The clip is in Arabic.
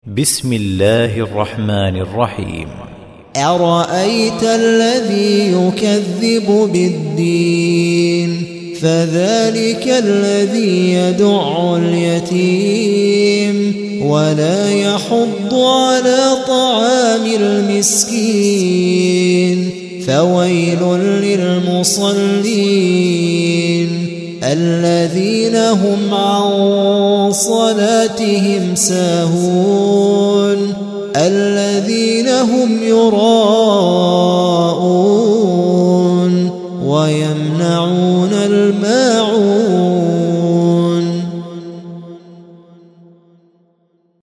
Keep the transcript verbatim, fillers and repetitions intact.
بسم الله الرحمن الرحيم. أرأيت الذي يكذب بالدين فذلك الذي يدع اليتيم ولا يحض على طعام المسكين فويل للمصلين الذين هم عن صلاتهم ساهون الذين هم يراءون